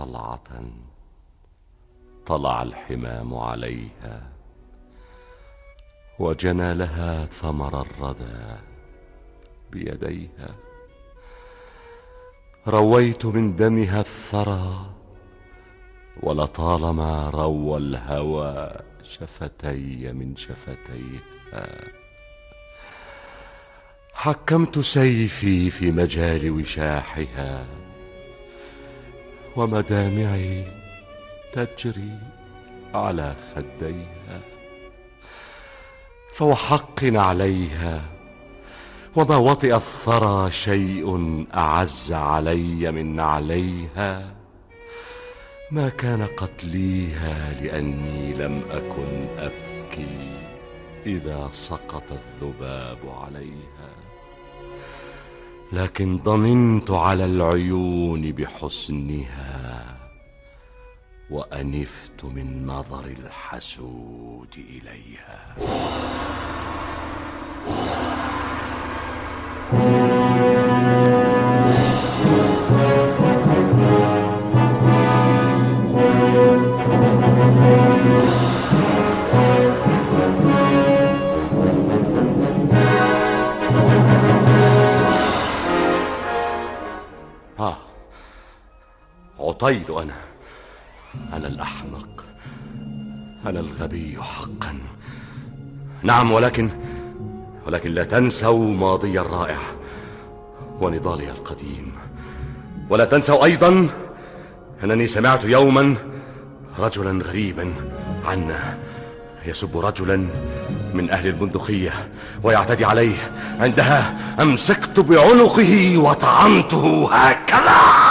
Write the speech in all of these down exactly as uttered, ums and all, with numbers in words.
طلعة طلع الحمام عليها، وجنى لها ثمر الردى بيديها. رويت من دمها الثرى، ولطالما روى الهوى شفتي من شفتيها. حكمت سيفي في مجال وشاحها، ومدامعي تجري على خديها. فوحق عليها، وما وطئ الثرى شيء أعز علي من نعليها. ما كان قتليها لأني لم أكن أبكي إذا سقط الذباب عليها، لكن ضننت على العيون بحسنها، وأنفت من نظر الحسود إليها. ها عطيل، أنا أنا الأحمق، أنا الغبي حقا. نعم، ولكن ولكن لا تنسوا ماضي الرائع ونضالي القديم، ولا تنسوا أيضا أنني سمعت يوما رجلا غريبا عنا يسب رجلا من أهل البندقية ويعتدي عليه. عندها أمسكت بعنقه وطعنته هكذا.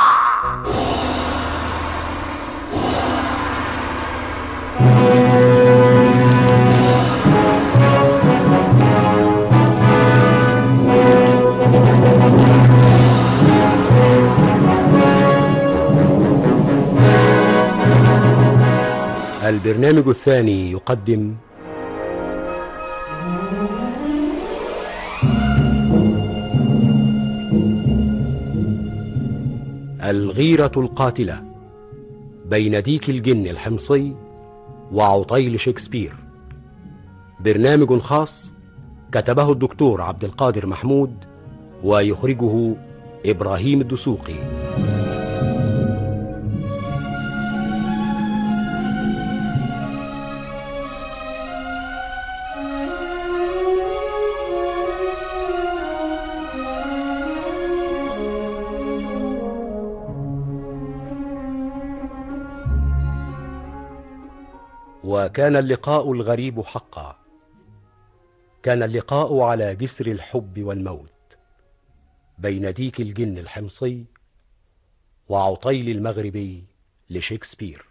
البرنامج الثاني يقدم الغيرة القاتلة بين ديك الجن الحمصي وعطيل شكسبير. برنامج خاص كتبه الدكتور عبد القادر محمود، ويخرجه إبراهيم الدسوقي. وكان اللقاء الغريب حقا. كان اللقاء على جسر الحب والموت بين ديك الجن الحمصي وعطيل المغربي لشكسبير.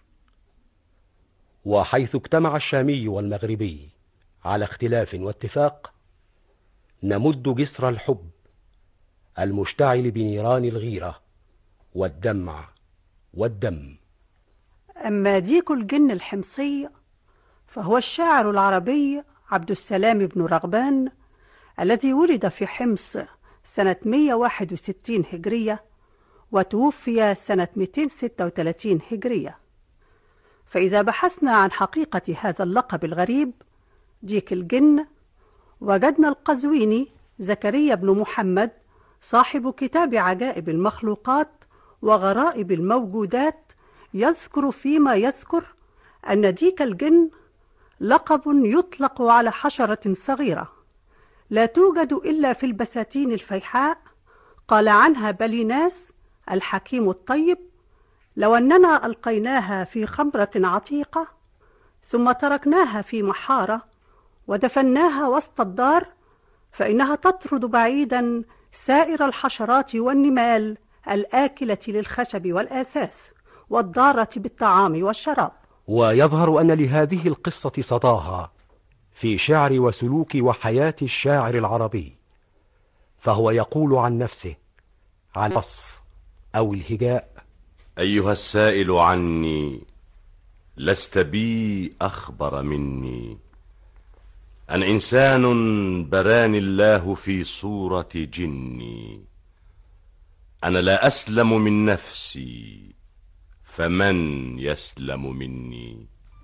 وحيث اجتمع الشامي والمغربي على اختلاف واتفاق، نمد جسر الحب المشتعل بنيران الغيرة والدمع والدم. أما ديك الجن الحمصي فهو الشاعر العربي عبد السلام بن رغبان، الذي ولد في حمص سنة مئة وواحد وستين هجرية وتوفي سنة مئتين وستة وثلاثين هجرية. فإذا بحثنا عن حقيقة هذا اللقب الغريب ديك الجن، وجدنا القزويني زكريا بن محمد صاحب كتاب عجائب المخلوقات وغرائب الموجودات يذكر فيما يذكر أن ديك الجن لقب يطلق على حشرة صغيرة لا توجد إلا في البساتين الفيحاء. قال عنها بليناس الحكيم الطيب: لو أننا ألقيناها في خمرة عتيقة ثم تركناها في محارة ودفناها وسط الدار، فإنها تطرد بعيدا سائر الحشرات والنمال الآكلة للخشب والآثاث والضارة بالطعام والشراب. ويظهر أن لهذه القصة صداها في شعر وسلوك وحياة الشاعر العربي، فهو يقول عن نفسه عن الوصف أو الهجاء: أيها السائل عني، لست بي أخبر مني. أنا إنسان براني الله في صورة جني. أنا لا أسلم من نفسي، فمن يسلم مني؟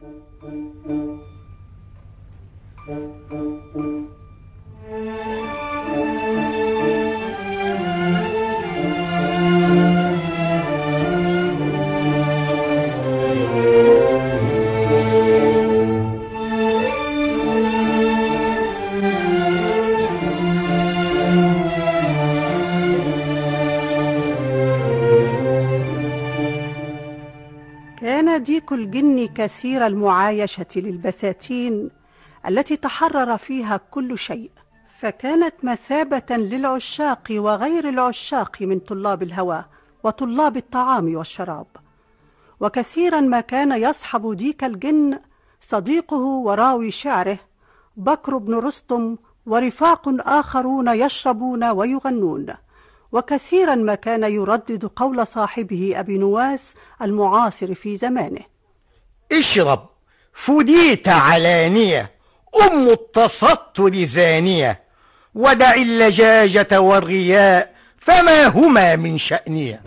كان ديك الجن كثير المعايشة للبساتين التي تحرر فيها كل شيء، فكانت مثابة للعشاق وغير العشاق من طلاب الهوى وطلاب الطعام والشراب. وكثيرا ما كان يصحب ديك الجن صديقه وراوي شعره بكر بن رستم ورفاق آخرون يشربون ويغنون. وكثيرا ما كان يردد قول صاحبه أبي نواس المعاصر في زمانه: اشرب فديت علانية أم التسطر زانية، ودع اللجاجة والرياء فما هما من شأنية.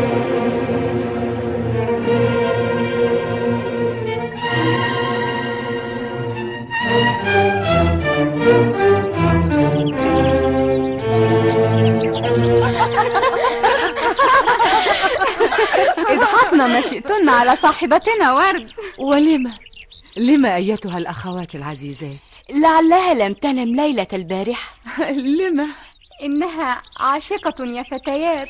اضحكنا ما شئتن على صاحبتنا ورد. ولما لما أيتها الأخوات العزيزات؟ لعلها لم تنم ليلة البارحة. لما؟ إنها عاشقة يا فتيات.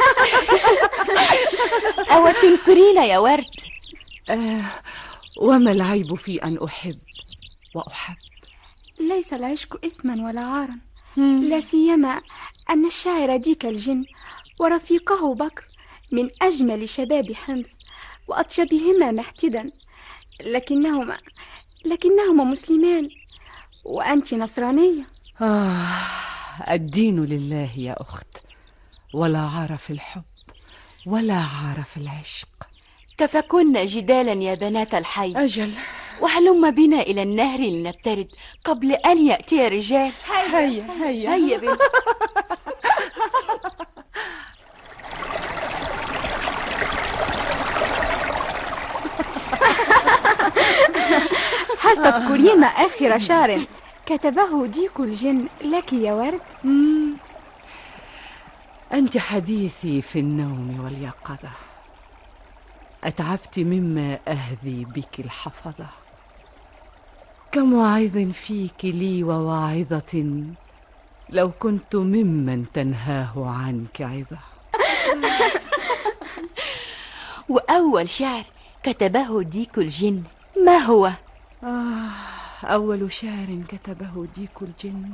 أو تنكرين يا ورد؟ آه وما العيب في أن أحب وأحب؟ ليس العشق إثما ولا عارا، لا سيما أن الشاعر ديك الجن ورفيقه بكر من أجمل شباب حمص وأطيبهما محتدا، لكنهما لكنهما مسلمان وأنت نصرانية. آه الدين لله يا أخت، ولا عار في الحب ولا عار في العشق. كفكن جدالا يا بنات الحي. أجل، وهلم بنا إلى النهر لنبترد قبل أن يأتي رجال. هيا هيا هيا, هيا بنا. هل تذكرين آخر شعر كتبه ديك الجن لك يا ورد؟ مم. أنت حديثي في النوم واليقظة، أتعبت مما أهذي بك الحفظة. كم واعظ فيك لي وواعظة، لو كنت ممن تنهاه عنك عظة. وأول شعر كتبه ديك الجن ما هو؟ آه أول شعر كتبه ديك الجن: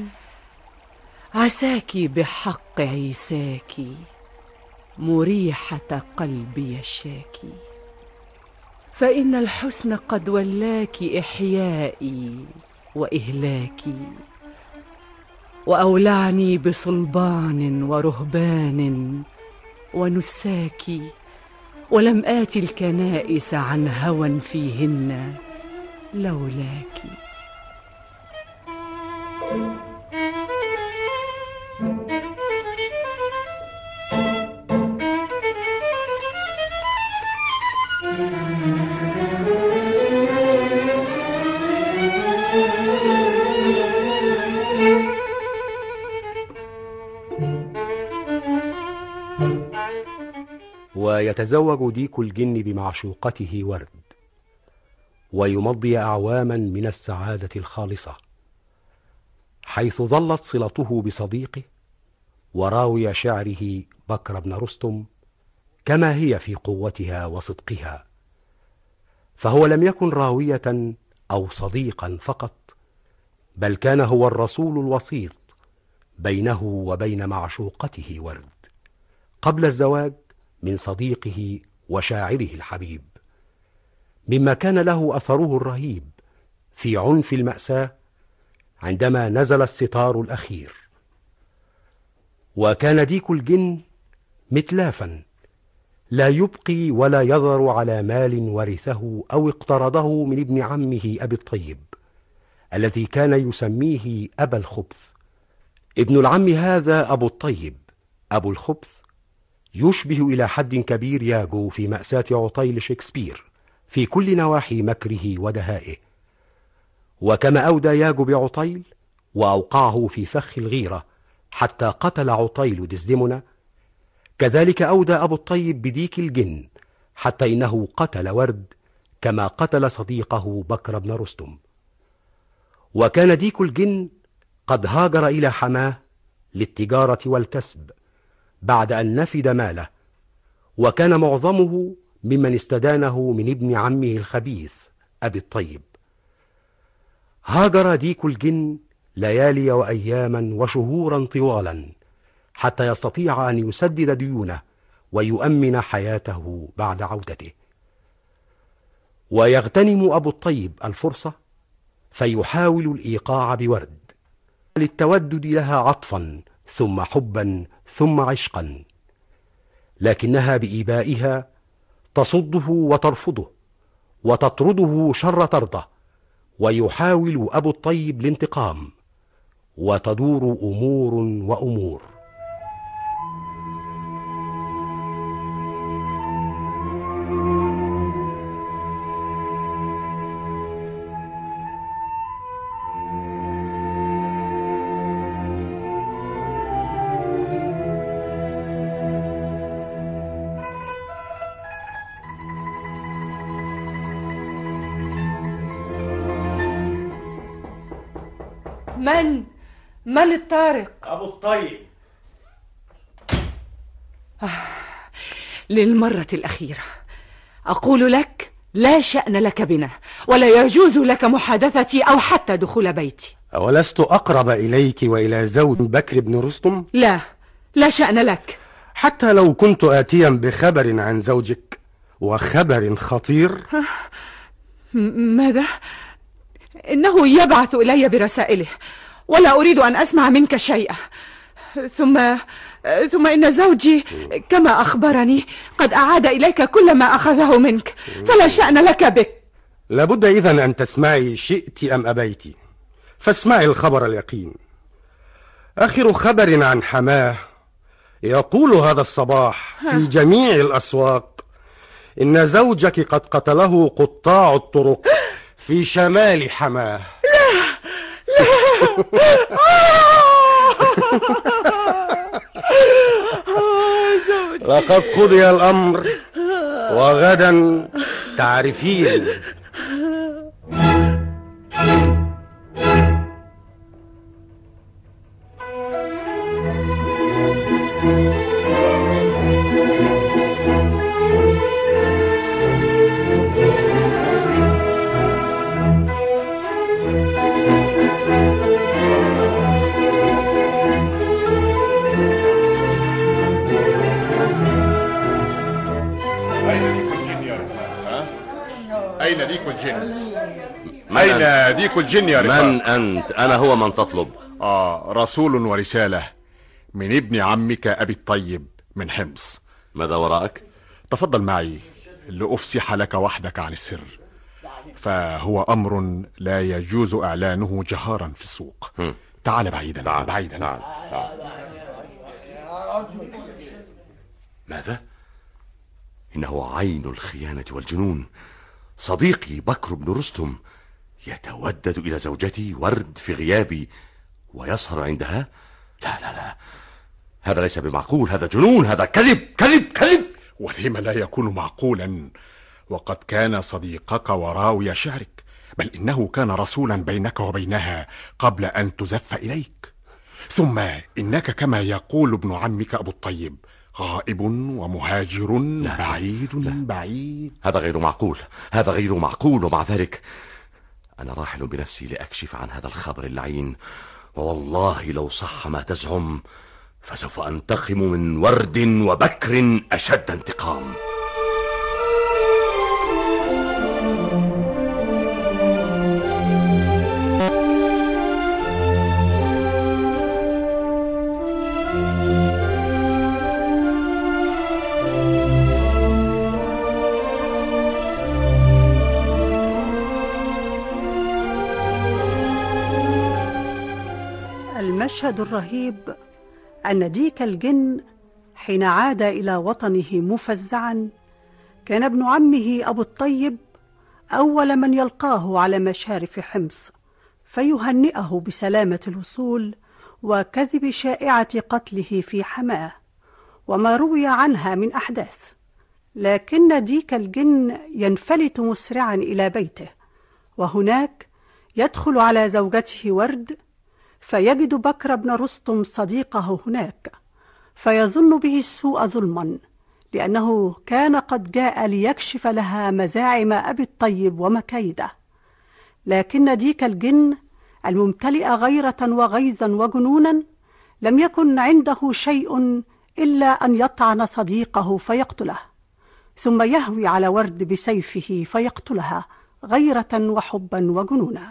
عساكي بحق عيساكي مريحة قلبي الشاكي، فإن الحسن قد ولاك إحيائي وإهلاكي، وأولعني بصلبان ورهبان ونساكي، ولم آت الكنائس عن هوى فيهن لولاكِ. ويتزوج ديك الجن بمعشوقته ورد، ويمضي أعواما من السعادة الخالصة، حيث ظلت صلته بصديقه وراوي شعره بكر بن رستم كما هي في قوتها وصدقها، فهو لم يكن راوية أو صديقا فقط، بل كان هو الرسول الوسيط بينه وبين معشوقته ورد قبل الزواج من صديقه وشاعره الحبيب، مما كان له أثره الرهيب في عنف المأساة عندما نزل الستار الأخير. وكان ديك الجن متلافا لا يبقي ولا يذر على مال ورثه أو اقترضه من ابن عمه أبي الطيب الذي كان يسميه أبا الخبث. ابن العم هذا أبو الطيب أبو الخبث يشبه إلى حد كبير ياغو في مأساة عطيل شكسبير في كل نواحي مكره ودهائه. وكما أودى ياغو بعطيل وأوقعه في فخ الغيرة حتى قتل عطيل ديسديمونا، كذلك أودى أبو الطيب بديك الجن حتى إنه قتل ورد كما قتل صديقه بكر بن رستم. وكان ديك الجن قد هاجر إلى حماه للتجارة والكسب بعد أن نفد ماله، وكان معظمه ممن استدانه من ابن عمه الخبيث أبي الطيب. هاجر ديك الجن ليالي وأياما وشهورا طوالا حتى يستطيع أن يسدد ديونه ويؤمن حياته بعد عودته. ويغتنم أبو الطيب الفرصة فيحاول الإيقاع بورد للتودد لها عطفا ثم حبا ثم عشقا، لكنها بإيبائها تصده وترفضه وتطرده شر طرده، ويحاول أبو الطيب الانتقام، وتدور أمور وأمور. من؟ من الطارق؟ أبو الطيب. آه. للمرة الأخيرة أقول لك لا شأن لك بنا، ولا يجوز لك محادثتي أو حتى دخول بيتي. أولست أقرب إليك وإلى زوج بكر بن رستم؟ لا، لا شأن لك. حتى لو كنت آتيا بخبر عن زوجك، وخبر خطير. آه. ماذا؟ إنه يبعث إلي برسائله، ولا أريد أن أسمع منك شيئا. ثم ثم إن زوجي كما أخبرني قد أعاد إليك كل ما أخذه منك، فلا شأن لك به. لابد إذن أن تسمعي شئت أم أبيت، فاسمعي الخبر اليقين. آخر خبر عن حماه يقول هذا الصباح في جميع الأسواق إن زوجك قد قتله قطاع الطرق في شمال حماه. لا لا لقد قضي الأمر وغدا تعرفين. أين ديك الجن؟ أين ديك الجن يا رفاق؟ من أنت؟ أنا هو من تطلب. آه رسول ورسالة من ابن عمك أبي الطيب من حمص. ماذا وراءك؟ تفضل معي لأفسح لك وحدك عن السر، فهو أمر لا يجوز إعلانه جهارا في السوق. هم. تعال بعيدا. تعال. بعيدا تعال. تعال. ماذا؟ إنه عين الخيانة والجنون. صديقي بكر بن رستم يتودد إلى زوجتي ورد في غيابي ويسهر عندها. لا لا لا، هذا ليس بمعقول، هذا جنون، هذا كذب كذب كذب. ولم لا يكون معقولا وقد كان صديقك وراوي شعرك، بل إنه كان رسولا بينك وبينها قبل أن تزف إليك. ثم إنك كما يقول ابن عمك أبو الطيب غائب ومهاجر لا بعيد لا. بعيد. هذا غير معقول، هذا غير معقول. ومع ذلك أنا راحل بنفسي لأكشف عن هذا الخبر اللعين، ووالله لو صح ما تزعم فسوف أنتقم من ورد وبكر أشد انتقام. المشهد الرهيب أن ديك الجن حين عاد إلى وطنه مفزعا، كان ابن عمه أبو الطيب أول من يلقاه على مشارف حمص فيهنئه بسلامة الوصول وكذب شائعة قتله في حماه وما روي عنها من أحداث. لكن ديك الجن ينفلت مسرعا إلى بيته، وهناك يدخل على زوجته ورد فيجد بكر بن رستم صديقه هناك، فيظن به السوء ظلما، لأنه كان قد جاء ليكشف لها مزاعم أبي الطيب ومكايده. لكن ديك الجن الممتلئ غيرة وغيظا وجنونا لم يكن عنده شيء إلا أن يطعن صديقه فيقتله، ثم يهوي على ورد بسيفه فيقتلها غيرة وحبا وجنونا.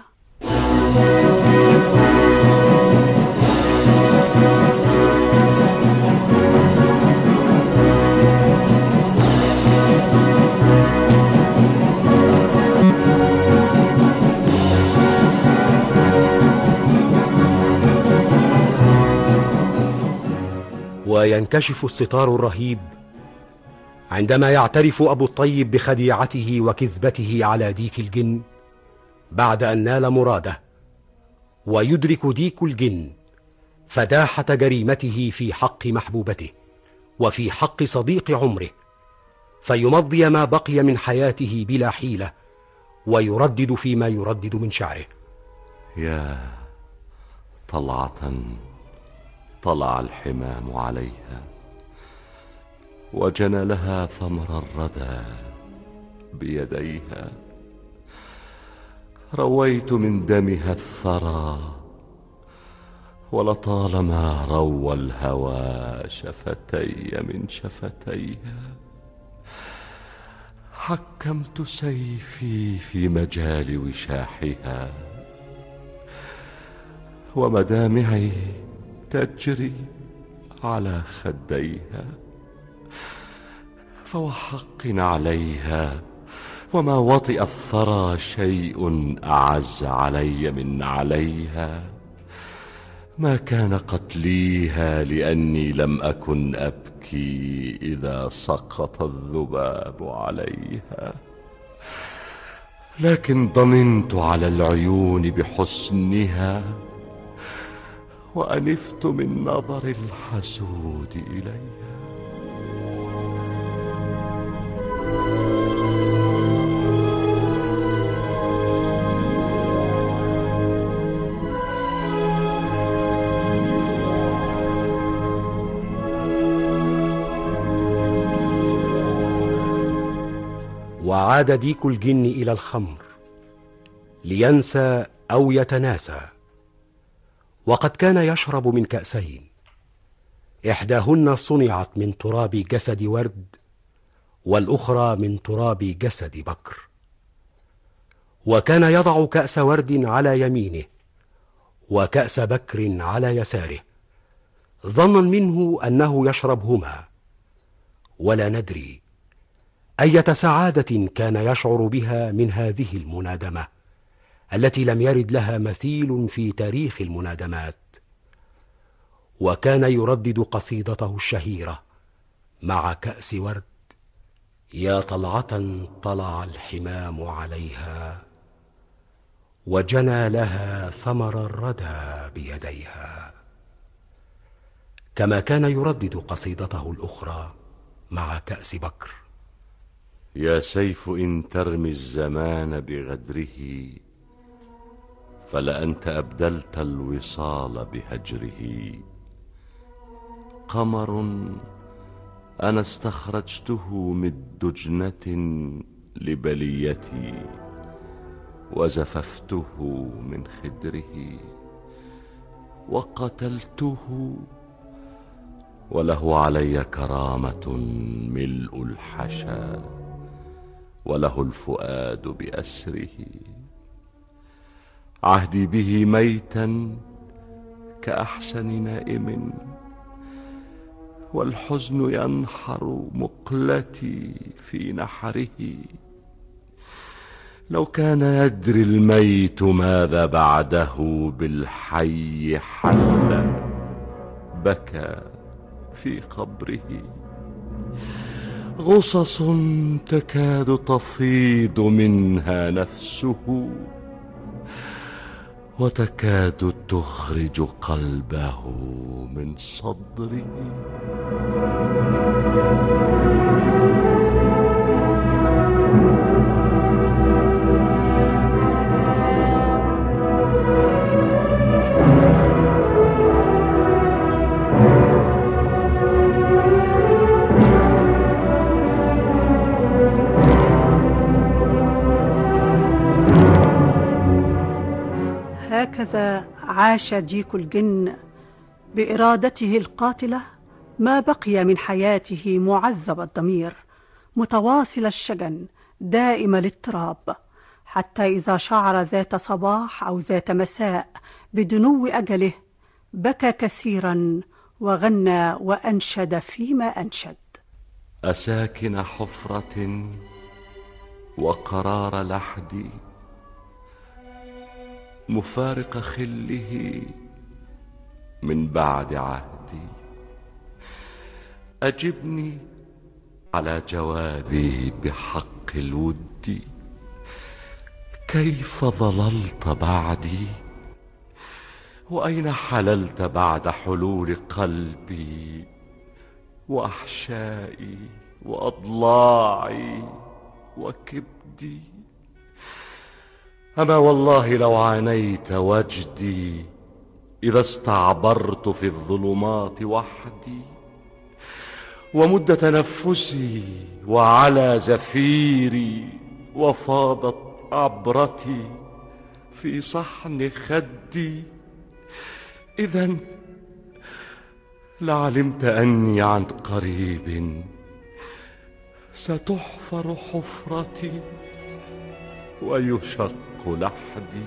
وينكشف الستار الرهيب عندما يعترف أبو الطيب بخديعته وكذبته على ديك الجن بعد أن نال مراده، ويدرك ديك الجن فداحة جريمته في حق محبوبته وفي حق صديق عمره، فيمضي ما بقي من حياته بلا حيلة ويردد فيما يردد من شعره: يا طلعة طلع الحمام عليها وجنى لها ثمر الردى بيديها، رويت من دمها الثرى ولطالما روى الهوى شفتي من شفتيها، حكمت سيفي في مجال وشاحها ومدامعي تجري على خديها، فوحق عليها وما وطئ الثرى شيء أعز علي من عليها، ما كان قتليها لأني لم أكن أبكي إذا سقط الذباب عليها، لكن ضننت على العيون بحسنها وأنفت من نظر الحسود إليها. وعاد ديك الجن إلى الخمر لينسى أو يتناسى، وقد كان يشرب من كأسين، إحداهن صنعت من تراب جسد ورد والأخرى من تراب جسد بكر، وكان يضع كأس ورد على يمينه وكأس بكر على يساره، ظنا منه أنه يشربهما، ولا ندري أية سعادة كان يشعر بها من هذه المنادمة التي لم يرد لها مثيل في تاريخ المنادمات. وكان يردد قصيدته الشهيرة مع كأس ورد: يا طلعة طلع الحمام عليها وجنى لها ثمر الردى بيديها، كما كان يردد قصيدته الأخرى مع كأس بكر: يا سيف إن ترمي الزمان بغدره فلأنت أبدلت الوصال بهجره، قمر أنا استخرجته من دجنة لبليتي وزففته من خدره وقتلته، وله علي كرامة ملء الحشا وله الفؤاد بأسره، عهدي به ميتا كأحسن نائم والحزن ينحر مقلتي في نحره، لو كان يدري الميت ماذا بعده بالحي حل بكى في قبره، غصص تكاد تفيض منها نفسه وتكاد تخرج قلبه من صدره. هكذا عاش ديك الجن بإرادته القاتلة ما بقي من حياته معذب الضمير، متواصل الشجن، دائم الاضطراب، حتى إذا شعر ذات صباح أو ذات مساء بدنو أجله بكى كثيرا وغنى وأنشد فيما أنشد: أساكن حفرة وقرار لحدي، مفارق خله من بعد عهدي، أجبني على جوابي بحق الود، كيف ضللت بعدي؟ وأين حللت بعد حلول قلبي وأحشائي وأضلاعي وكبدي؟ أما والله لو عانيت وجدي إذا استعبرت في الظلمات وحدي، ومد تنفسي وعلى زفيري وفاضت عبرتي في صحن خدي، إذن لعلمت أني عن قريب ستحفر حفرتي ويشق لحدي.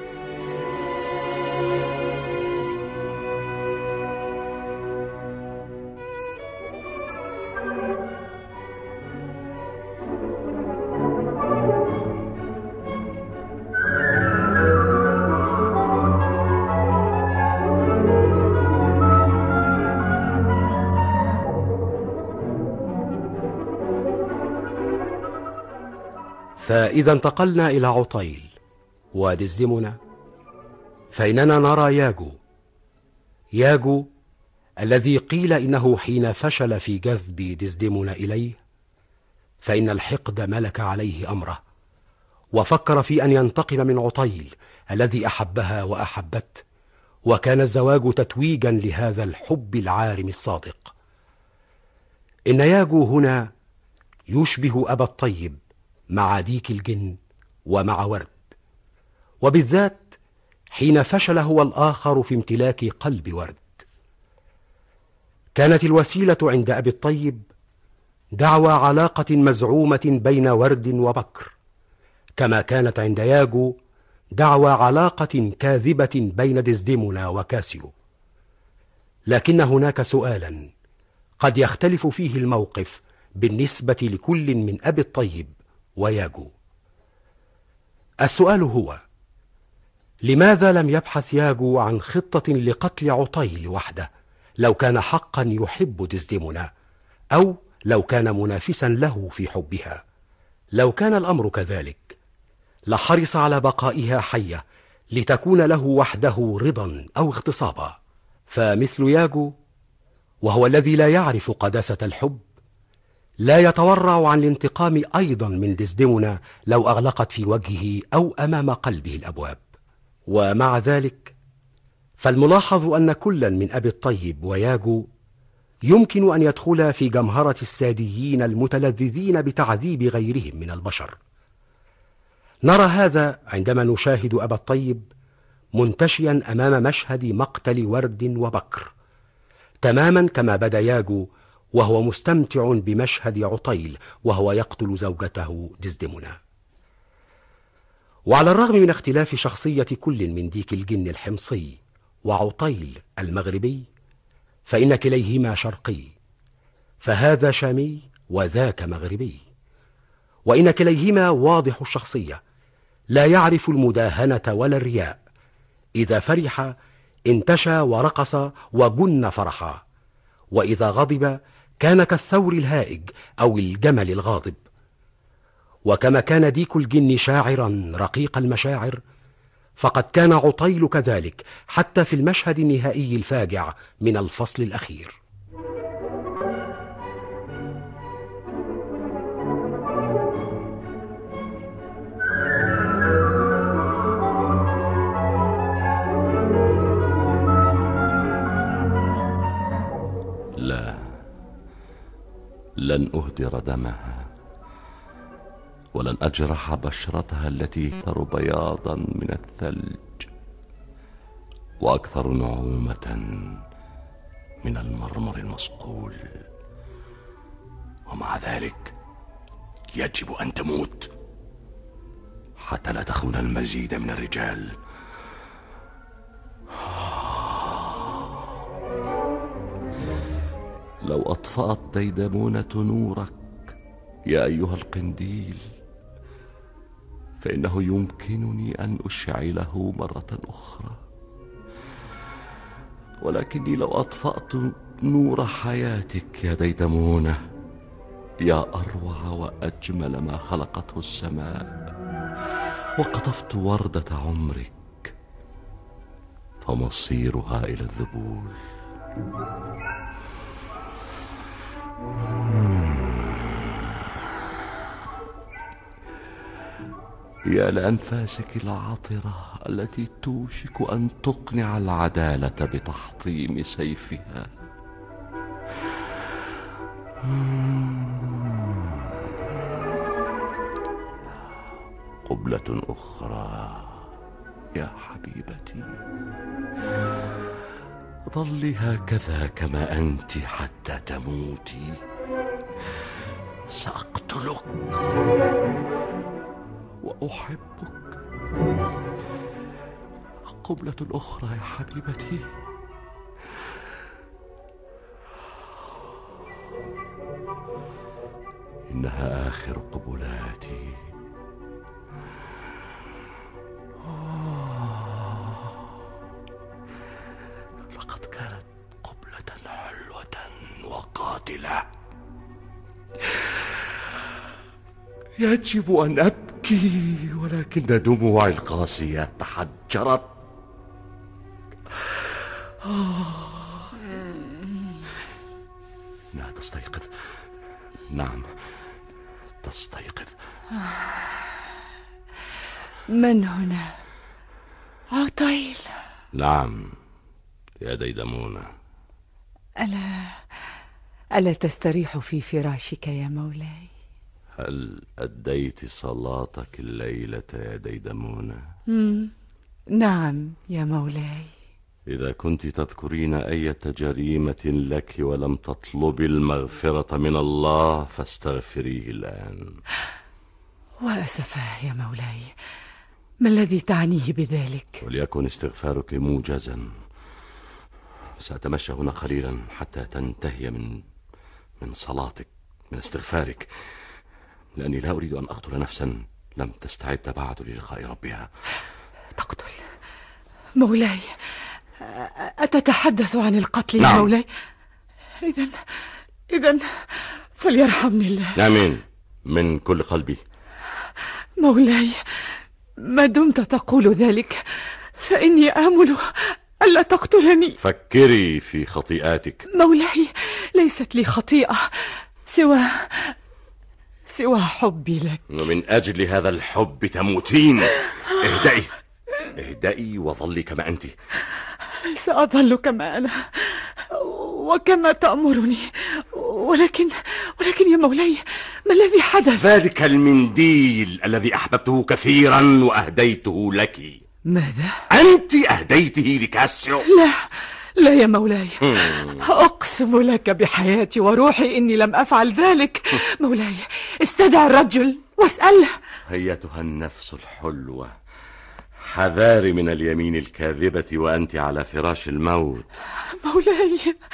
فإذا انتقلنا إلى عطيل ودزدمنا، فإننا نرى ياجو ياجو الذي قيل إنه حين فشل في جذب دزدمنا إليه فإن الحقد ملك عليه أمره، وفكر في أن ينتقم من عطيل الذي أحبها وأحبته، وكان الزواج تتويجا لهذا الحب العارم الصادق. إن ياجو هنا يشبه أبا الطيب مع ديك الجن ومع ورد، وبالذات حين فشل هو الآخر في امتلاك قلب ورد. كانت الوسيلة عند أبي الطيب دعوى علاقة مزعومة بين ورد وبكر، كما كانت عند ياجو دعوى علاقة كاذبة بين دزدمنا وكاسيو. لكن هناك سؤالا قد يختلف فيه الموقف بالنسبة لكل من أبي الطيب وياجو. السؤال هو: لماذا لم يبحث ياجو عن خطة لقتل عطيل وحده لو كان حقا يحب دزدمنا، أو لو كان منافسا له في حبها؟ لو كان الأمر كذلك لحرص على بقائها حية لتكون له وحده رضا أو اغتصابا. فمثل ياجو، وهو الذي لا يعرف قداسة الحب، لا يتورع عن الانتقام أيضا من دزدمنا لو أغلقت في وجهه أو أمام قلبه الأبواب. ومع ذلك فالملاحظ أن كلا من أبي الطيب وياجو يمكن أن يدخل في جمهرة الساديين المتلذذين بتعذيب غيرهم من البشر. نرى هذا عندما نشاهد أبا الطيب منتشيا أمام مشهد مقتل ورد وبكر، تماما كما بدا ياجو وهو مستمتع بمشهد عطيل وهو يقتل زوجته دزدمنا. وعلى الرغم من اختلاف شخصية كل من ديك الجن الحمصي وعطيل المغربي، فإن كليهما شرقي، فهذا شامي وذاك مغربي، وإن كليهما واضح الشخصية، لا يعرف المداهنة ولا الرياء، إذا فرح انتشى ورقص وجن فرحا، وإذا غضب كان كالثور الهائج أو الجمل الغاضب. وكما كان ديك الجن شاعرا رقيق المشاعر، فقد كان عطيل كذلك حتى في المشهد النهائي الفاجع من الفصل الأخير. لا، لن أهدر دمها، ولن أجرح بشرتها التي أكثر بياضا من الثلج وأكثر نعومة من المرمر المصقول. ومع ذلك يجب أن تموت حتى لا تخون المزيد من الرجال. لو أطفأت ديدمونة نورك يا أيها القنديل، فإنه يمكنني أن أشعله مرة أخرى، ولكني لو أطفأت نور حياتك يا ديدمونة، يا أروع وأجمل ما خلقته السماء، وقطفت وردة عمرك، فمصيرها إلى الذبول. يا لأنفاسك العطرة التي توشك أن تقنع العدالة بتحطيم سيفها. قبلة أخرى يا حبيبتي، ظلي هكذا كما أنت حتى تموتي. سأقتلك وأحبك. قبلة أخرى يا حبيبتي. إنها آخر قبلاتي. لقد كانت قبلة حلوة وقاتلة. يجب أن أبكي، ولكن دموعي القاسية تحجرت. لا تستيقظ. نعم تستيقظ. من هنا؟ عطيل. نعم يا ديدمونة. ألا ألا تستريح في فراشك يا مولاي؟ هل أديت صلاتك الليلة يا ديدمونة؟ مم. نعم يا مولاي. إذا كنت تذكرين أي جريمة لك ولم تطلبي المغفرة من الله فاستغفريه الآن. وأسفاه يا مولاي، ما الذي تعنيه بذلك؟ وليكن استغفارك موجزا. سأتمشى هنا قليلا حتى تنتهي من من صلاتك، من استغفارك، لأني لا أريد أن أقتل نفسا لم تستعد بعد للقاء ربها. تقتل؟ مولاي، أتتحدث عن القتل؟ نعم. يا مولاي، إذن إذن فليرحمني الله. آمين من كل قلبي. مولاي، ما دمت تقول ذلك فإني آمل ألا تقتلني. فكري في خطيئاتك. مولاي، ليست لي خطيئة سوى سوى حبي لك. ومن أجل هذا الحب تموتين. اهدئي اهدئي وظلي كما أنت. سأظل كما أنا وكما تأمرني، ولكن ولكن يا مولاي، ما الذي حدث؟ ذلك المنديل الذي أحببته كثيرا وأهديته لك. ماذا؟ أنت أهديته لكاسيو. لا لا يا مولاي، أقسم لك بحياتي وروحي إني لم أفعل ذلك. مولاي، استدع الرجل واسأله. أيتها النفس الحلوة، حذاري من اليمين الكاذبة وأنت على فراش الموت. مولاي،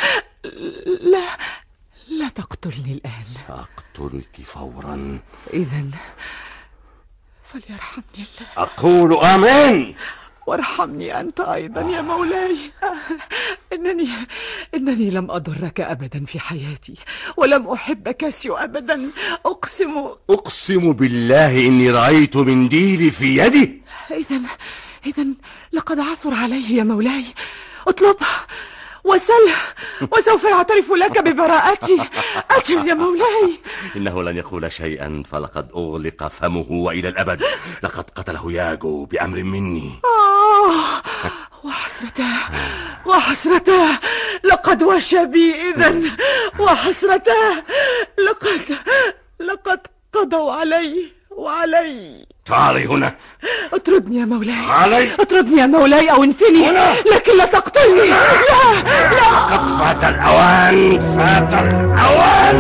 لا لا تقتلني الآن. سأقتلك فورا. إذن فليرحمني الله. أقول آمين. وارحمني أنت أيضا يا مولاي. إنني إنني لم أضرك أبدا في حياتي، ولم أحب كاسيو أبدا. أقسم أقسم بالله إني رأيت منديلي في يدي. إذن إذن لقد عثر عليه يا مولاي. اطلب وسل وسوف يعترف لك ببراءتي. أجل يا مولاي. إنه لن يقول شيئا، فلقد أغلق فمه وإلى الأبد. لقد قتله ياغو بأمر مني. آه وحسرته وحسرته لقد وشى بي إذن. وحسرته لقد لقد قضوا علي وعلي. تعالي هنا. اطردني يا مولاي. علي. اطردني يا مولاي أو انفني هنا. لكن لا تقتلني. لا لا. قد فات الأوان، فات الأوان.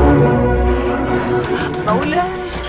مولاي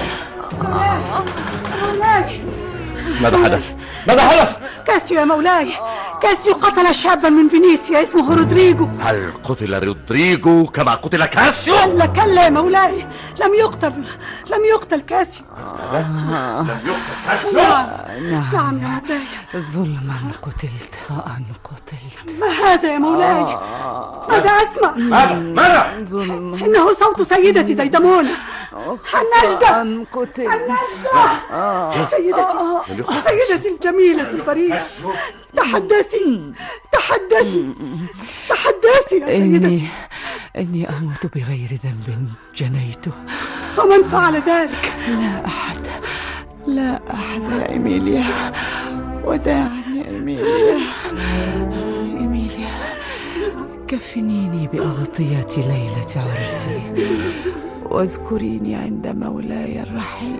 مولاي. ماذا حدث؟ ماذا حدث؟ كاسيو يا مولاي، كاسيو قتل شابا من فينيسيا اسمه رودريجو. هل قتل رودريجو كما قتل كاسيو؟ كلا كلا يا مولاي، لم يقتل لم يقتل كاسيو. لم يقتل كاسيو؟ نعم نعم يا مولاي. ظلما قتلت وأن قتلت. ما هذا يا مولاي؟ ماذا أسمع؟ ماذا؟ ماذا؟ إنه صوت سيدتي ديدمونة. النجدة قتلت. النجدة يا سيدتي، سيدتي الجميلة البريئة، تحدثي تحدثي تحدثي يا سيدتي. إني أموت بغير ذنب جنيته. ومن فعل ذلك؟ لا أحد، لا أحد يا إيميليا. وداعا يا إيميليا. إيميليا، كفنيني بأغطية ليلة عرسي، واذكريني عند مولاي الرحيم.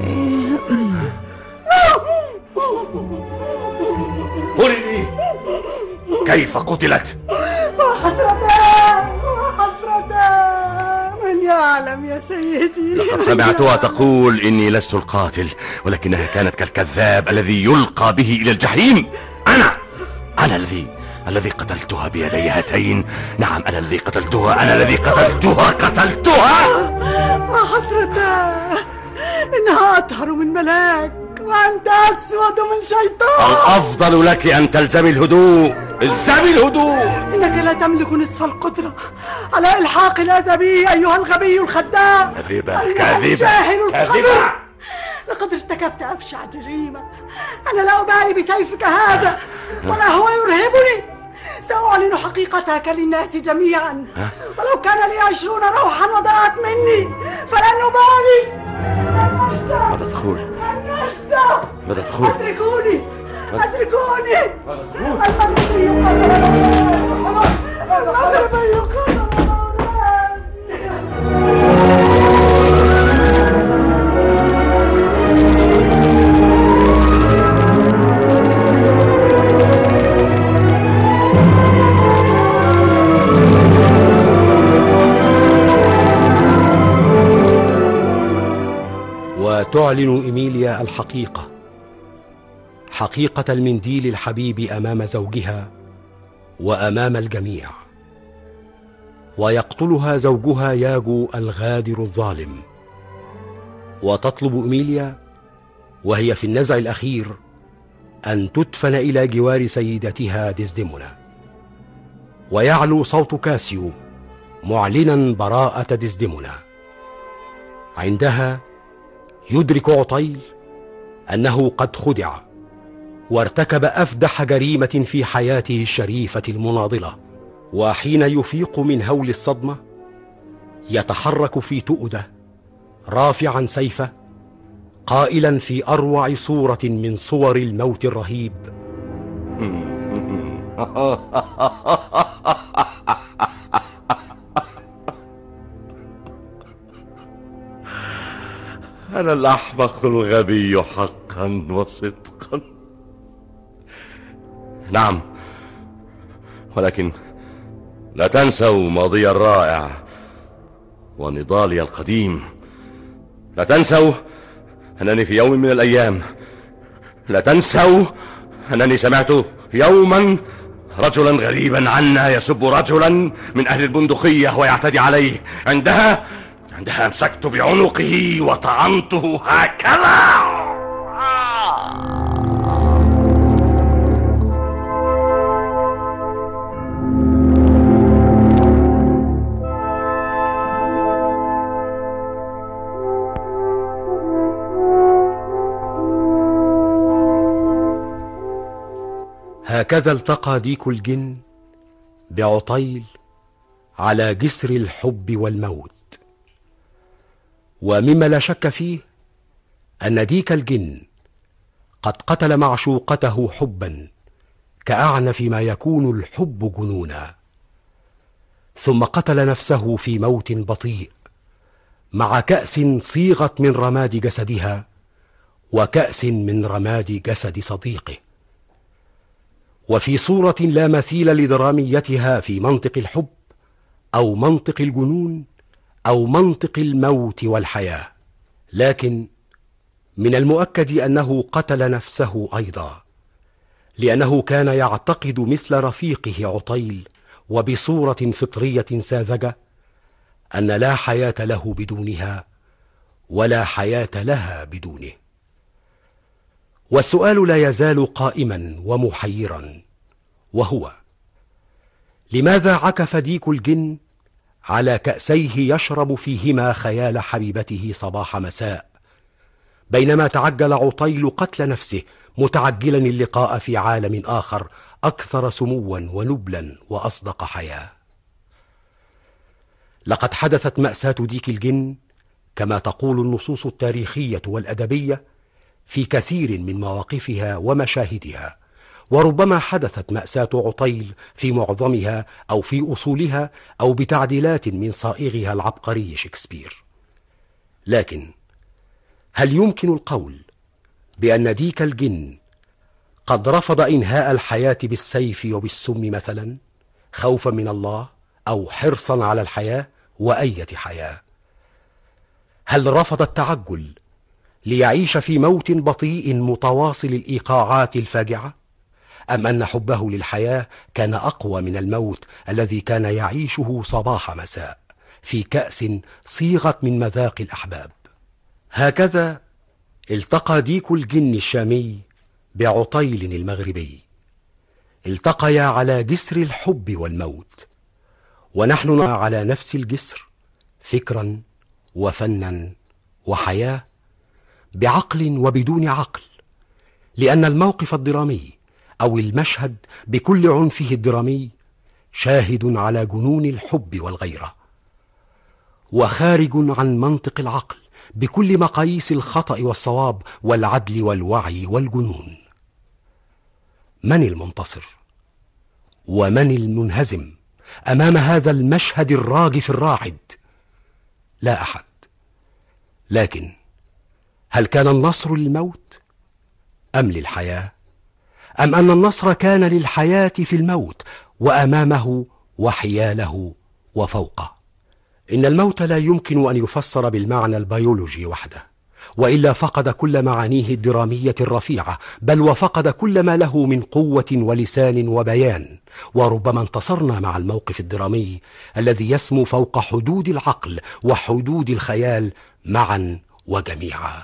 قولي كيف قتلت؟ وحسرتها وحسرتها، من يعلم يا سيدي. لقد سمعتها تقول إني لست القاتل، ولكنها كانت كالكذاب الذي يلقى به إلى الجحيم. أنا أنا الذي الذي قتلتها بيدي هاتين. نعم أنا الذي قتلتها، أنا الذي قتلتها قتلتها. وحسرتها، إنها أطهر من ملاك وأنت أسود من شيطان. الأفضل لك أن تلزمي الهدوء. الزمي الهدوء. إنك لا تملك نصف القدرة على إلحاق الأذى بي أيها الغبي الخداع. كاذبة كاذبة كاذبة. لقد ارتكبت أبشع جريمة. أنا لا أبالي بسيفك هذا، ولا هو يرهبني. سأعلن حقيقتك للناس جميعا، ولو كان لي عشرون روحا وضاعت مني فلن أبالي. ماذا تقول؟ النجدة. ماذا تقول؟ أدركوني أدركوني. المغربي يقتل. وتعلن إيميليا الحقيقة، حقيقة المنديل الحبيب أمام زوجها وأمام الجميع. ويقتلها زوجها ياغو الغادر الظالم. وتطلب إيميليا وهي في النزع الأخير أن تدفن إلى جوار سيدتها ديزديمونا. ويعلو صوت كاسيو معلنا براءة ديزديمونا. عندها يدرك عطيل أنه قد خدع، وارتكب أفدح جريمة في حياته الشريفة المناضلة. وحين يفيق من هول الصدمة يتحرك في تؤدة رافعا سيفه، قائلا في أروع صورة من صور الموت الرهيب: أنا الأحمق الغبي حقا وصدقا. نعم، ولكن لا تنسوا ماضي الرائع ونضالي القديم. لا تنسوا أنني في يوم من الأيام، لا تنسوا أنني سمعت يوما رجلا غريبا عنا يسب رجلا من أهل البندقية ويعتدي عليه. عندها عندها امسكت بعنقه وطعنته هكذا. هكذا التقى ديك الجن بعطيل على جسر الحب والموت. ومما لا شك فيه أن ديك الجن قد قتل معشوقته حبا كأعنف ما يكون الحب جنونا، ثم قتل نفسه في موت بطيء مع كأس صيغت من رماد جسدها وكأس من رماد جسد صديقه، وفي صورة لا مثيل لدراميتها في منطق الحب أو منطق الجنون أو منطق الموت والحياة. لكن من المؤكد أنه قتل نفسه أيضا، لأنه كان يعتقد مثل رفيقه عطيل وبصورة فطرية ساذجة أن لا حياة له بدونها ولا حياة لها بدونه. والسؤال لا يزال قائما ومحيرا، وهو: لماذا عكف ديك الجن على كأسيه يشرب فيهما خيال حبيبته صباح مساء، بينما تعجل عطيل قتل نفسه متعجلا اللقاء في عالم آخر أكثر سموا ونبلا وأصدق حياة؟ لقد حدثت مأساة ديك الجن كما تقول النصوص التاريخية والأدبية في كثير من مواقفها ومشاهدها، وربما حدثت مأساة عطيل في معظمها أو في أصولها أو بتعديلات من صائغها العبقري شكسبير. لكن هل يمكن القول بأن ديك الجن قد رفض إنهاء الحياة بالسيف وبالسم مثلا، خوفا من الله أو حرصا على الحياة وأية حياة؟ هل رفض التعجل ليعيش في موت بطيء متواصل الإيقاعات الفاجعة، أم أن حبه للحياة كان أقوى من الموت الذي كان يعيشه صباح مساء في كأس صيغت من مذاق الأحباب؟ هكذا التقى ديك الجن الشامي بعطيل المغربي، التقيا على جسر الحب والموت، ونحن على نفس الجسر فكرا وفنا وحياة، بعقل وبدون عقل، لأن الموقف الدرامي أو المشهد بكل عنفه الدرامي شاهد على جنون الحب والغيرة، وخارج عن منطق العقل بكل مقاييس الخطأ والصواب والعدل والوعي والجنون. من المنتصر ومن المنهزم أمام هذا المشهد الراجف الراعد؟ لا أحد. لكن هل كان النصر للموت أم للحياة، أم أن النصر كان للحياة في الموت وأمامه وحياله وفوقه؟ إن الموت لا يمكن أن يفسر بالمعنى البيولوجي وحده، وإلا فقد كل معانيه الدرامية الرفيعة، بل وفقد كل ما له من قوة ولسان وبيان. وربما انتصرنا مع الموقف الدرامي الذي يسمو فوق حدود العقل وحدود الخيال معا وجميعا.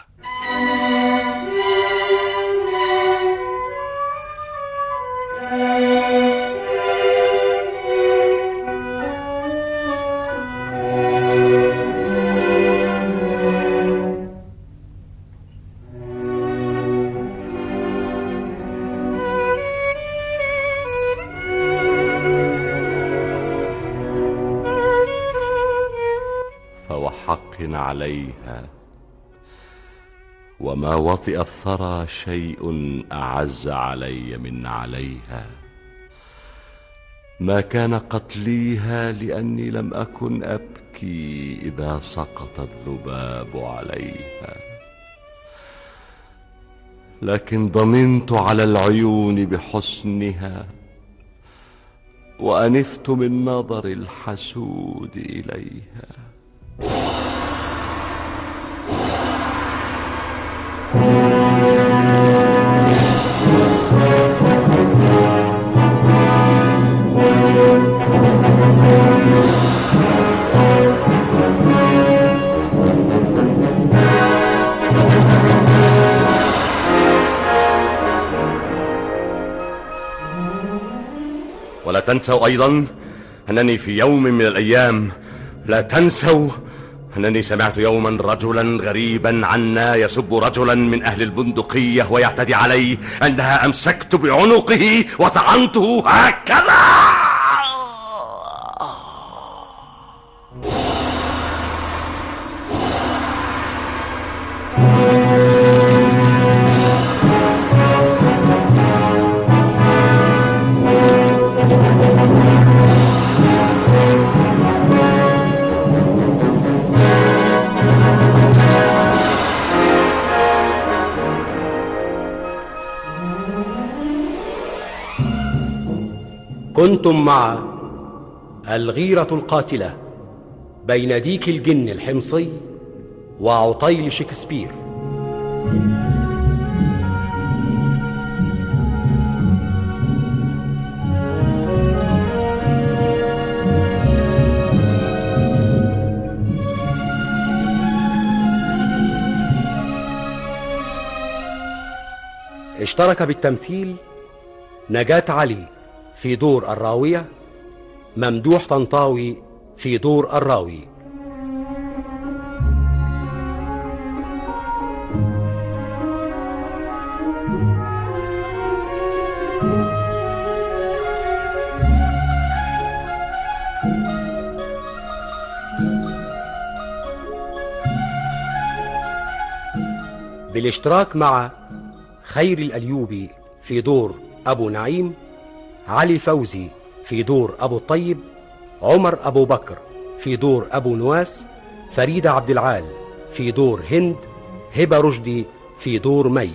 فوحق عليها، وما وطئ الثرى شيء أعز علي من عليها. ما كان قتليها لأني لم أكن أبكي إذا سقط الذباب عليها، لكن ضمنت على العيون بحسنها، وأنفت من نظر الحسود إليها. ولا تنسوا أيضا أنني في يوم من الأيام، لا تنسوا أنني سمعت يوما رجلا غريبا عنا يسب رجلا من أهل البندقية ويعتدي عليه، عندها أمسكت بعنقه وطعنته هكذا. كنتم مع الغيرة القاتلة بين ديك الجن الحمصي وعطيل شكسبير. اشترك بالتمثيل نجاة علي في دور الراوية، ممدوح طنطاوي في دور الراوي. بالاشتراك مع خير الأليوبي في دور أبو نعيم، علي فوزي في دور أبو الطيب، عمر أبو بكر في دور أبو نواس، فريدة عبد العال في دور هند، هبة رشدي في دور مي.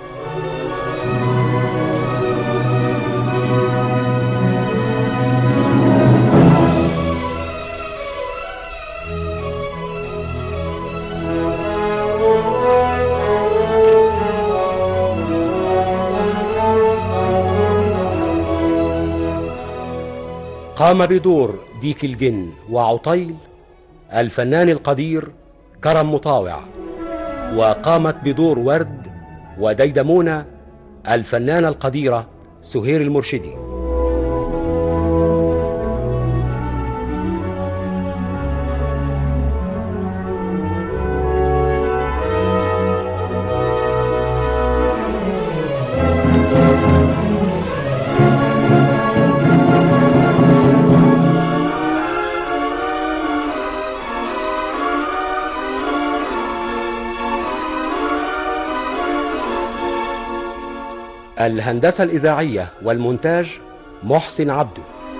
قام بدور ديك الجن وعطيل الفنان القدير كرم مطاوع، وقامت بدور ورد وديدمونة الفنانة القديرة سهير المرشدي. الهندسة الإذاعية والمونتاج محسن عبده.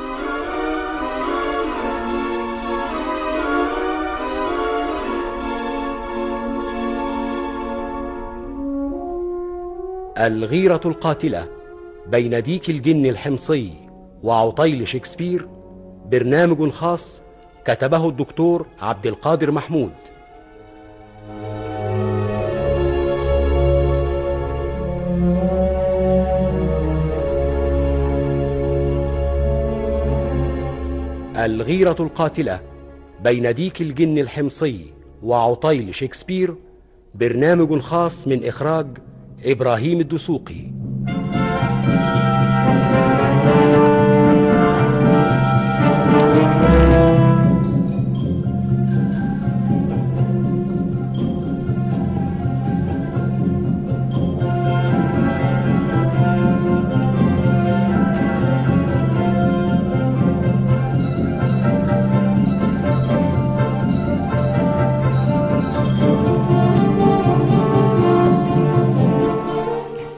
الغيرة القاتلة بين ديك الجن الحمصي وعطيل شكسبير، برنامج خاص كتبه الدكتور عبد القادر محمود. الغيرة القاتلة بين ديك الجن الحمصي وعطيل شكسبير، برنامج خاص من إخراج إبراهيم الدسوقي.